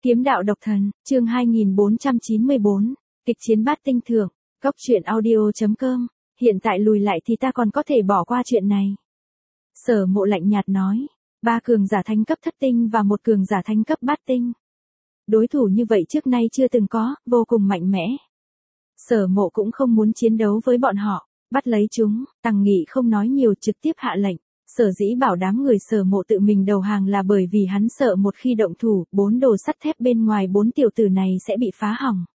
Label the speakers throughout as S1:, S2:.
S1: Kiếm đạo độc thần, chương 2494, kịch chiến bát tinh thượng, Cốc truyện audio.com, hiện tại lùi lại thì ta còn có thể bỏ qua chuyện này. Sở Mộ lạnh nhạt nói, 3 cường giả thánh cấp thất tinh và 1 cường giả thánh cấp bát tinh. Đối thủ như vậy trước nay chưa từng có, vô cùng mạnh mẽ. Sở Mộ cũng không muốn chiến đấu với bọn họ, bắt lấy chúng, Tằng Nghị không nói nhiều trực tiếp hạ lệnh. Sở dĩ bảo đám người Sở Mộ tự mình đầu hàng là bởi vì hắn sợ một khi động thủ, 4 đồ sắt thép bên ngoài 4 tiểu tử này sẽ bị phá hỏng.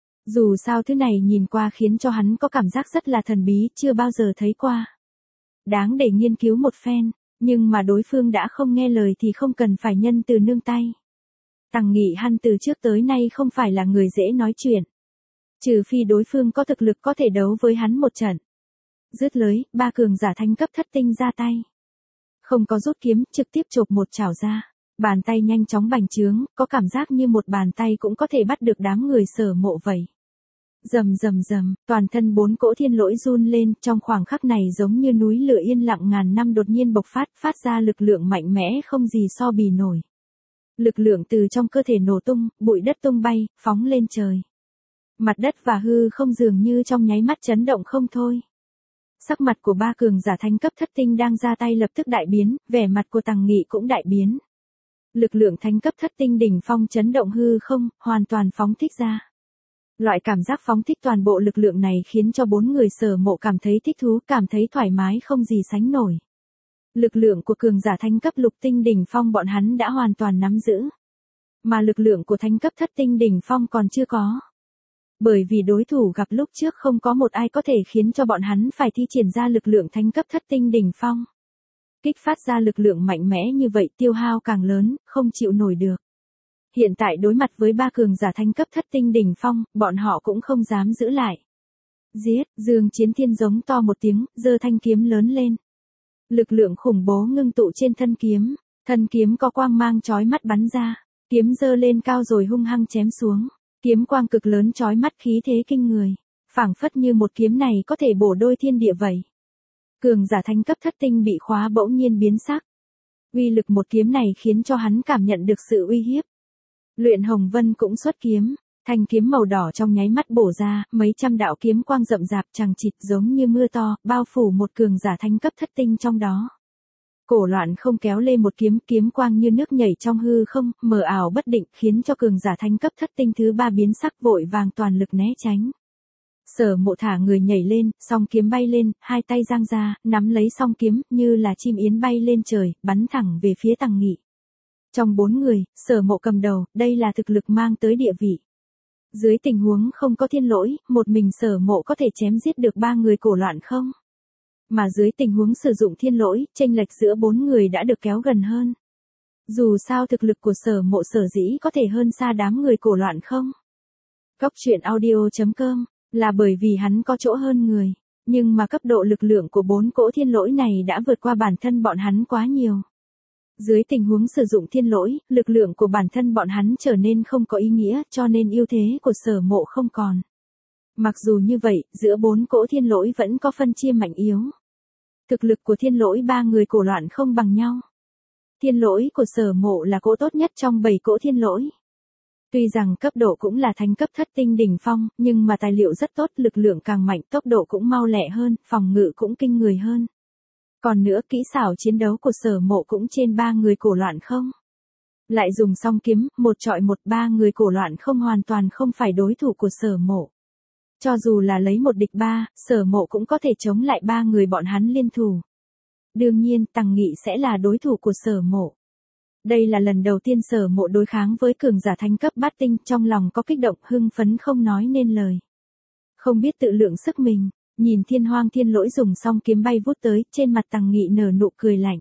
S1: Dù sao thứ này nhìn qua khiến cho hắn có cảm giác rất là thần bí, chưa bao giờ thấy qua. Đáng để nghiên cứu một phen, nhưng mà đối phương đã không nghe lời thì không cần phải nhân từ nương tay. Tằng Nghị hắn từ trước tới nay không phải là người dễ nói chuyện. Trừ phi đối phương có thực lực có thể đấu với hắn một trận. Dứt lưới, 3 cường giả thánh cấp thất tinh ra tay. Không có rút kiếm, trực tiếp chộp một chảo ra. Bàn tay nhanh chóng bành trướng, có cảm giác như một bàn tay cũng có thể bắt được đám người Sở Mộ vậy. Rầm rầm rầm, toàn thân 4 cỗ thiên lỗi run lên, trong khoảng khắc này giống như núi lửa yên lặng ngàn năm đột nhiên bộc phát ra lực lượng mạnh mẽ không gì so bì nổi. Lực lượng từ trong cơ thể nổ tung, bụi đất tung bay, phóng lên trời. Mặt đất và hư không dường như trong nháy mắt chấn động không thôi. Sắc mặt của 3 cường giả thánh cấp thất tinh đang ra tay lập tức đại biến, vẻ mặt của Tằng Nghị cũng đại biến. Lực lượng thánh cấp thất tinh đỉnh phong chấn động hư không, hoàn toàn phóng thích ra. Loại cảm giác phóng thích toàn bộ lực lượng này khiến cho 4 người Sở Mộ cảm thấy thích thú, cảm thấy thoải mái không gì sánh nổi. Lực lượng của cường giả thánh cấp lục tinh đỉnh phong bọn hắn đã hoàn toàn nắm giữ. Mà lực lượng của thánh cấp thất tinh đỉnh phong còn chưa có. Bởi vì đối thủ gặp lúc trước không có một ai có thể khiến cho bọn hắn phải thi triển ra lực lượng thánh cấp thất tinh đỉnh phong. Kích phát ra lực lượng mạnh mẽ như vậy tiêu hao càng lớn, không chịu nổi được. Hiện tại đối mặt với 3 cường giả thánh cấp thất tinh đỉnh phong, bọn họ cũng không dám giữ lại. Giết, Dương Chiến Thiên giống to một tiếng, giơ thanh kiếm lớn lên. Lực lượng khủng bố ngưng tụ trên thân kiếm có quang mang chói mắt bắn ra, kiếm giơ lên cao rồi hung hăng chém xuống. Kiếm quang cực lớn chói mắt khí thế kinh người, phảng phất như một kiếm này có thể bổ đôi thiên địa vậy. Cường giả thánh cấp thất tinh bị khóa bỗng nhiên biến sắc. Uy lực một kiếm này khiến cho hắn cảm nhận được sự uy hiếp. Luyện Hồng Vân cũng xuất kiếm, thanh kiếm màu đỏ trong nháy mắt bổ ra, mấy trăm đạo kiếm quang rậm rạp chằng chịt giống như mưa to, bao phủ một cường giả thánh cấp thất tinh trong đó. Cổ Loạn không kéo lê một kiếm quang như nước nhảy trong hư không, mờ ảo bất định khiến cho cường giả thánh cấp thất tinh thứ 3 biến sắc vội vàng toàn lực né tránh. Sở Mộ thả người nhảy lên, song kiếm bay lên, hai tay giang ra, nắm lấy song kiếm, như là chim yến bay lên trời, bắn thẳng về phía Tằng Nghị. Trong 4 người, Sở Mộ cầm đầu, đây là thực lực mang tới địa vị. Dưới tình huống không có thiên lỗi, một mình Sở Mộ có thể chém giết được 3 người Cổ Loạn không? Mà dưới tình huống sử dụng thiên lỗi, chênh lệch giữa 4 người đã được kéo gần hơn. Dù sao thực lực của Sở Mộ sở dĩ có thể hơn xa đám người Cổ Loạn không? Cốc truyện audio.com, là bởi vì hắn có chỗ hơn người, nhưng mà cấp độ lực lượng của 4 cỗ thiên lỗi này đã vượt qua bản thân bọn hắn quá nhiều. Dưới tình huống sử dụng thiên lỗi, lực lượng của bản thân bọn hắn trở nên không có ý nghĩa, cho nên ưu thế của Sở Mộ không còn. Mặc dù như vậy, giữa 4 cỗ thiên lỗi vẫn có phân chia mạnh yếu. Thực lực của thiên lỗi 3 người Cổ Loạn không bằng nhau. Thiên lỗi của Sở Mộ là cỗ tốt nhất trong 7 cỗ thiên lỗi. Tuy rằng cấp độ cũng là thánh cấp thất tinh đỉnh phong, nhưng mà tài liệu rất tốt, lực lượng càng mạnh, tốc độ cũng mau lẹ hơn, phòng ngự cũng kinh người hơn. Còn nữa kỹ xảo chiến đấu của Sở Mộ cũng trên 3 người Cổ Loạn không. Lại dùng song kiếm, một chọi một, 3 người Cổ Loạn không hoàn toàn không phải đối thủ của Sở Mộ. Cho dù là lấy 1 địch 3, Sở Mộ cũng có thể chống lại 3 người bọn hắn liên thủ. Đương nhiên, Tằng Nghị sẽ là đối thủ của Sở Mộ. Đây là lần đầu tiên Sở Mộ đối kháng với cường giả thánh cấp bát tinh, trong lòng có kích động hưng phấn không nói nên lời. Không biết tự lượng sức mình, nhìn thiên hoang thiên lỗi dùng song kiếm bay vút tới, trên mặt Tằng Nghị nở nụ cười lạnh.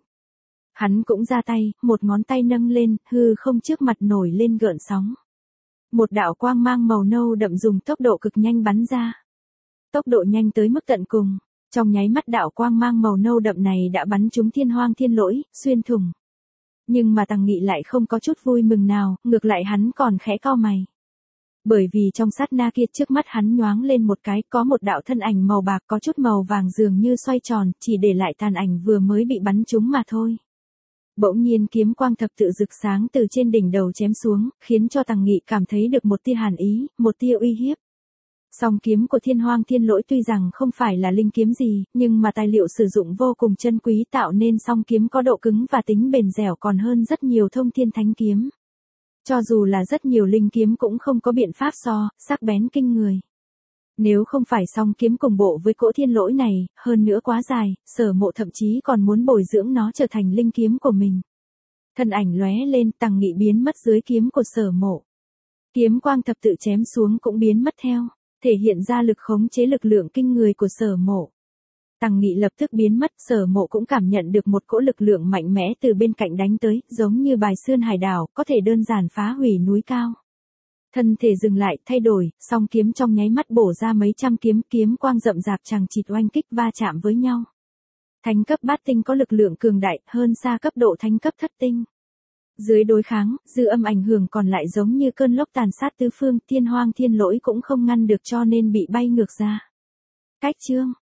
S1: Hắn cũng ra tay, một ngón tay nâng lên, hư không trước mặt nổi lên gợn sóng. Một đạo quang mang màu nâu đậm dùng tốc độ cực nhanh bắn ra. Tốc độ nhanh tới mức tận cùng, trong nháy mắt đạo quang mang màu nâu đậm này đã bắn trúng thiên hoang thiên lỗi, xuyên thủng. Nhưng mà Tằng Nghị lại không có chút vui mừng nào, ngược lại hắn còn khẽ cau mày. Bởi vì trong sát na kia trước mắt hắn nhoáng lên một cái, có một đạo thân ảnh màu bạc có chút màu vàng dường như xoay tròn, chỉ để lại tàn ảnh vừa mới bị bắn trúng mà thôi. Bỗng nhiên kiếm quang thập tự rực sáng từ trên đỉnh đầu chém xuống, khiến cho Tằng Nghị cảm thấy được một tia hàn ý, một tia uy hiếp. Song kiếm của Thiên Hoang Thiên Lỗi tuy rằng không phải là linh kiếm gì, nhưng mà tài liệu sử dụng vô cùng chân quý tạo nên song kiếm có độ cứng và tính bền dẻo còn hơn rất nhiều thông thiên thánh kiếm. Cho dù là rất nhiều linh kiếm cũng không có biện pháp so, sắc bén kinh người. Nếu không phải song kiếm cùng bộ với cỗ thiên lỗi này, hơn nữa quá dài, Sở Mộ thậm chí còn muốn bồi dưỡng nó trở thành linh kiếm của mình. Thân ảnh lóe lên, Tằng Nghị biến mất dưới kiếm của Sở Mộ. Kiếm quang thập tự chém xuống cũng biến mất theo, thể hiện ra lực khống chế lực lượng kinh người của Sở Mộ. Tằng Nghị lập tức biến mất, Sở Mộ cũng cảm nhận được một cỗ lực lượng mạnh mẽ từ bên cạnh đánh tới, giống như bài sơn hải đảo, có thể đơn giản phá hủy núi cao. Thân thể dừng lại, thay đổi, song kiếm trong nháy mắt bổ ra mấy trăm kiếm, kiếm quang rậm rạp chằng chịt oanh kích va chạm với nhau. Thánh cấp bát tinh có lực lượng cường đại, hơn xa cấp độ thánh cấp thất tinh. Dưới đối kháng, dư âm ảnh hưởng còn lại giống như cơn lốc tàn sát tứ phương, Thiên Hoang Thiên Lỗi cũng không ngăn được cho nên bị bay ngược ra. Cách chương